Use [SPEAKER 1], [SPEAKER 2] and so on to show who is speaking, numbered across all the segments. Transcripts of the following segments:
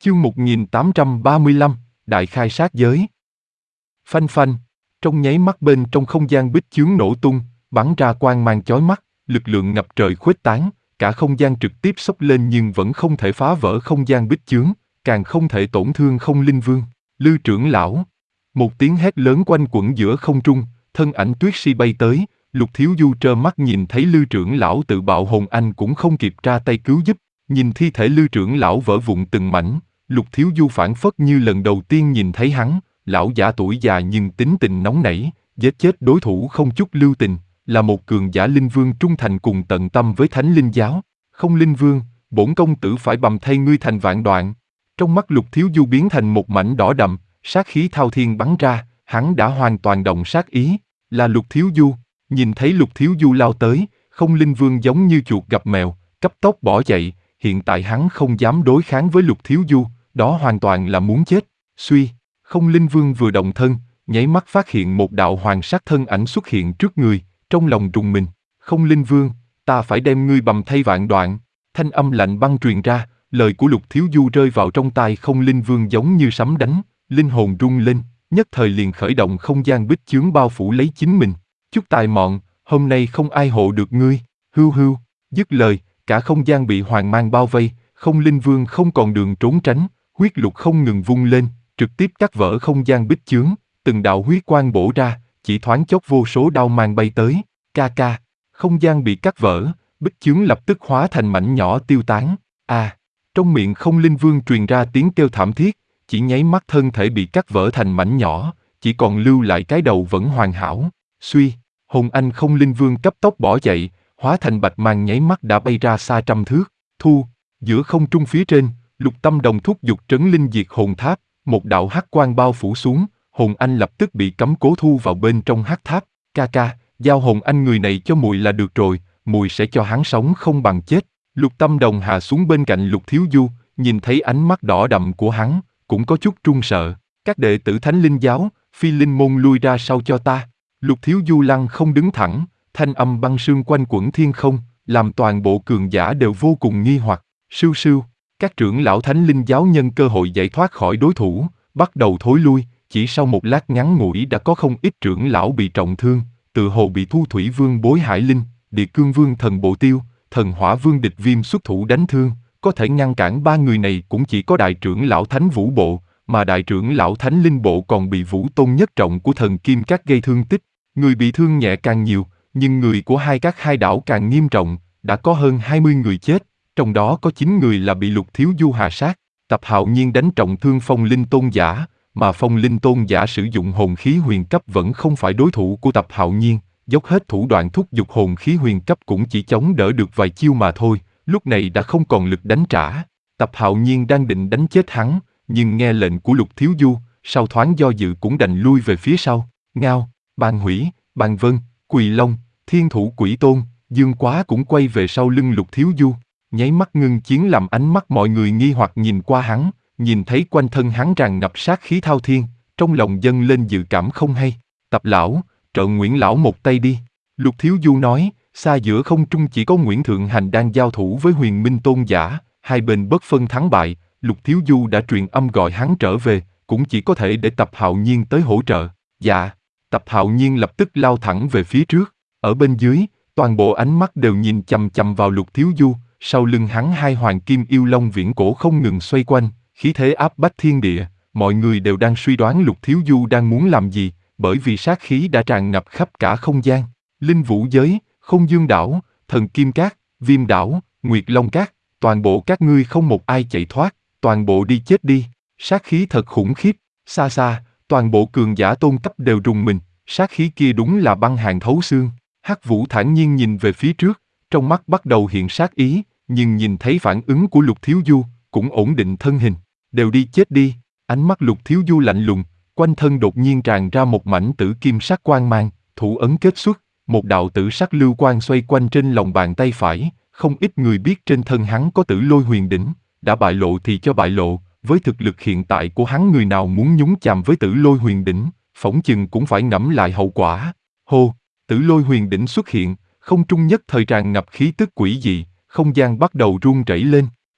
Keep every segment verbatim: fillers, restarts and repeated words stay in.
[SPEAKER 1] Chương một nghìn tám trăm ba mươi lăm, Đại khai sát giới. Phanh phanh, trong nháy mắt bên trong không gian bích chướng nổ tung, bắn ra quang mang chói mắt, lực lượng ngập trời khuếch tán, cả không gian trực tiếp xốc lên nhưng vẫn không thể phá vỡ không gian bích chướng, càng không thể tổn thương Không Linh Vương. Lư trưởng lão, một tiếng hét lớn quanh quẩn giữa không trung, thân ảnh Tuyết Si bay tới, Lục Thiếu Du trơ mắt nhìn thấy Lư trưởng lão tự bạo hồn anh cũng không kịp ra tay cứu giúp, nhìn thi thể Lư trưởng lão vỡ vụn từng mảnh. Lục Thiếu Du phảng phất như lần đầu tiên nhìn thấy hắn, lão giả tuổi già nhưng tính tình nóng nảy, giết chết đối thủ không chút lưu tình, là một cường giả linh vương trung thành cùng tận tâm với Thánh Linh giáo. Không Linh Vương, bổn công tử phải bầm thay ngươi thành vạn đoạn. Trong mắt Lục Thiếu Du biến thành một mảnh đỏ đậm, sát khí thao thiên bắn ra, hắn đã hoàn toàn động sát ý, là Lục Thiếu Du. Nhìn thấy Lục Thiếu Du lao tới, Không Linh Vương giống như chuột gặp mèo, cấp tốc bỏ chạy, hiện tại hắn không dám đối kháng với Lục Thiếu Du, đó hoàn toàn là muốn chết. Suy, Không Linh Vương vừa động thân, nháy mắt phát hiện một đạo hoàng sắc thân ảnh xuất hiện trước người, trong lòng rùng mình. Không Linh Vương, ta phải đem ngươi bầm thay vạn đoạn. Thanh âm lạnh băng truyền ra, lời của Lục Thiếu Du rơi vào trong tai Không Linh Vương giống như sấm đánh, linh hồn rung lên, nhất thời liền khởi động không gian bích chướng bao phủ lấy chính mình. Chút tài mọn, hôm nay không ai hộ được ngươi. Hưu hưu, dứt lời, cả không gian bị hoàng mang bao vây, Không Linh Vương không còn đường trốn tránh, huyết lục không ngừng vung lên, trực tiếp cắt vỡ không gian bích chướng, từng đạo huyết quang bổ ra, chỉ thoáng chốc vô số đao mang bay tới, ca ca, không gian bị cắt vỡ, bích chướng lập tức hóa thành mảnh nhỏ tiêu tán. À, trong miệng Không Linh Vương truyền ra tiếng kêu thảm thiết, chỉ nháy mắt thân thể bị cắt vỡ thành mảnh nhỏ, chỉ còn lưu lại cái đầu vẫn hoàn hảo. Suy, hồn anh Không Linh Vương cấp tốc bỏ chạy, hóa thành bạch mang nháy mắt đã bay ra xa trăm thước. Thu, giữa không trung phía trên, Lục Tâm Đồng thúc giục trấn linh diệt hồn tháp, một đạo hắc quang bao phủ xuống, hồn anh lập tức bị cấm cố thu vào bên trong hắc tháp. Ca ca, giao hồn anh người này cho mùi là được rồi, mùi sẽ cho hắn sống không bằng chết. Lục Tâm Đồng hạ xuống bên cạnh Lục Thiếu Du, nhìn thấy ánh mắt đỏ đậm của hắn, cũng có chút run sợ. Các đệ tử Thánh Linh giáo, Phi Linh môn lui ra sau cho ta. Lục Thiếu Du lăng không đứng thẳng, thanh âm băng sương quanh quẩn thiên không, làm toàn bộ cường giả đều vô cùng nghi hoặc. Sưu sưu, các trưởng lão Thánh Linh giáo nhân cơ hội giải thoát khỏi đối thủ, bắt đầu thối lui, chỉ sau một lát ngắn ngủi đã có không ít trưởng lão bị trọng thương, tự hồ bị Thu Thủy Vương Bối Hải Linh, Địa Cương Vương Thần Bộ Tiêu, Thần Hỏa Vương Địch Viêm xuất thủ đánh thương, có thể ngăn cản ba người này cũng chỉ có đại trưởng lão Thánh Vũ Bộ, mà đại trưởng lão Thánh Linh Bộ còn bị Vũ Tôn nhất trọng của Thần Kim Các gây thương tích. Người bị thương nhẹ càng nhiều, nhưng người của hai các hai đảo càng nghiêm trọng, đã có hơn hai mươi người chết, trong đó có chín người là bị Lục Thiếu Du hạ sát. Tập Hạo Nhiên đánh trọng thương Phong Linh Tôn giả, mà Phong Linh Tôn giả sử dụng hồn khí huyền cấp vẫn không phải đối thủ của Tập Hạo Nhiên, dốc hết thủ đoạn thúc giục hồn khí huyền cấp cũng chỉ chống đỡ được vài chiêu mà thôi, lúc này đã không còn lực đánh trả. Tập Hạo Nhiên đang định đánh chết hắn, nhưng nghe lệnh của Lục Thiếu Du, sau thoáng do dự cũng đành lui về phía sau. Ngao, Bàn Hủy, Bàn Vân, Quỳ Long, Thiên Thủ Quỷ Tôn, Dương Quá cũng quay về sau lưng Lục Thiếu Du, nháy mắt ngưng chiến làm ánh mắt mọi người nghi hoặc nhìn qua hắn, nhìn thấy quanh thân hắn tràn ngập sát khí thao thiên, trong lòng dâng lên dự cảm không hay. Tập lão, trợ Nguyễn lão một tay đi. Lục Thiếu Du nói, xa giữa không trung chỉ có Nguyễn Thượng Hành đang giao thủ với Huyền Minh Tôn giả, hai bên bất phân thắng bại. Lục Thiếu Du đã truyền âm gọi hắn trở về, cũng chỉ có thể để Tập Hạo Nhiên tới hỗ trợ. Dạ. Tập Hạo Nhiên lập tức lao thẳng về phía trước, ở bên dưới, toàn bộ ánh mắt đều nhìn chằm chằm vào Lục Thiếu Du, sau lưng hắn hai hoàng kim yêu long viễn cổ không ngừng xoay quanh, khí thế áp bách thiên địa, mọi người đều đang suy đoán Lục Thiếu Du đang muốn làm gì, bởi vì sát khí đã tràn ngập khắp cả không gian. Linh Vũ giới, Không Dương đảo, Thần Kim Cát, Viêm đảo, Nguyệt Long Cát, toàn bộ các ngươi không một ai chạy thoát, toàn bộ đi chết đi. Sát khí thật khủng khiếp, xa xa, toàn bộ cường giả tôn cấp đều rùng mình, sát khí kia đúng là băng hàn thấu xương. Hắc Vũ thản nhiên nhìn về phía trước, trong mắt bắt đầu hiện sát ý, nhưng nhìn thấy phản ứng của Lục Thiếu Du, cũng ổn định thân hình. Đều đi chết đi. Ánh mắt Lục Thiếu Du lạnh lùng, quanh thân đột nhiên tràn ra một mảnh tử kim sắc quang mang, thủ ấn kết xuất, một đạo tử sắc lưu quang xoay quanh trên lòng bàn tay phải. Không ít người biết trên thân hắn có Tử Lôi Huyền đỉnh, đã bại lộ thì cho bại lộ, với thực lực hiện tại của hắn người nào muốn nhúng chàm với Tử Lôi Huyền đỉnh, phỏng chừng cũng phải ngẫm lại hậu quả. Hô, Tử Lôi Huyền đỉnh xuất hiện, không trung nhất thời tràn ngập khí tức quỷ dị, không gian bắt đầu rung rẩy lên.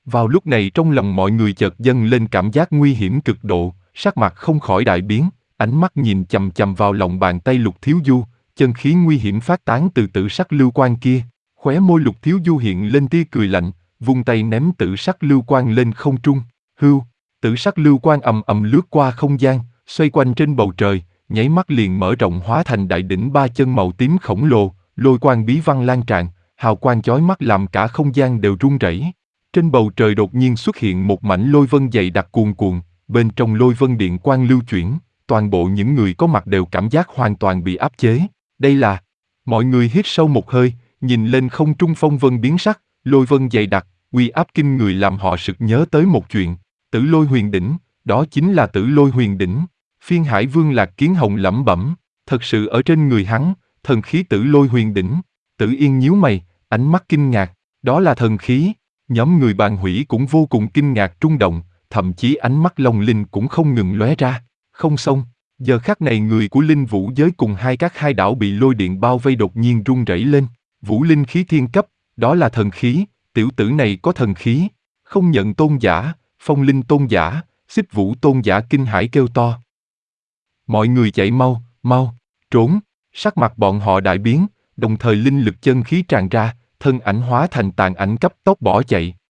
[SPEAKER 1] Vào lúc này trong lòng mọi người chợt dâng lên cảm giác nguy hiểm cực độ, sắc mặt không khỏi đại biến, ánh mắt nhìn chằm chằm vào lòng bàn tay Lục Thiếu Du, chân khí nguy hiểm phát tán từ tử sắc lưu quang kia. Khóe môi Lục Thiếu Du hiện lên tia cười lạnh, vung tay ném tử sắc lưu quang lên không trung. Hưu, tử sắc lưu quang ầm ầm lướt qua không gian, xoay quanh trên bầu trời, nháy mắt liền mở rộng hóa thành đại đỉnh ba chân màu tím khổng lồ, lôi quang bí văn lan tràn, hào quang chói mắt làm cả không gian đều rung rẩy. Trên bầu trời đột nhiên xuất hiện một mảnh lôi vân dày đặc cuồn cuộn, bên trong lôi vân điện quang lưu chuyển, toàn bộ những người có mặt đều cảm giác hoàn toàn bị áp chế. Đây là... Mọi người hít sâu một hơi, nhìn lên không trung phong vân biến sắc, lôi vân dày đặc, uy áp kinh người làm họ sực nhớ tới một chuyện. Tử Lôi Huyền Đỉnh, đó chính là Tử Lôi Huyền Đỉnh. Phiên Hải Vương Lạc Kiến Hồng lẩm bẩm, thật sự ở trên người hắn, thần khí Tử Lôi Huyền Đỉnh. Tử Yên nhíu mày, ánh mắt kinh ngạc, đó là thần khí. Nhóm người Bàn Hủy cũng vô cùng kinh ngạc rung động, thậm chí ánh mắt long linh cũng không ngừng lóe ra. Không xong, giờ khắc này người của linh vũ giới cùng hai các hai đảo bị lôi điện bao vây đột nhiên rung rẩy lên. Vũ linh khí thiên cấp, đó là thần khí, tiểu tử này có thần khí. Không nhận tôn giả, phong linh tôn giả, xích vũ tôn giả kinh hãi kêu to. Mọi người chạy mau, mau, trốn, sắc mặt bọn họ đại biến, đồng thời linh lực chân khí tràn ra, thân ảnh hóa thành tàn ảnh cấp tốc bỏ chạy.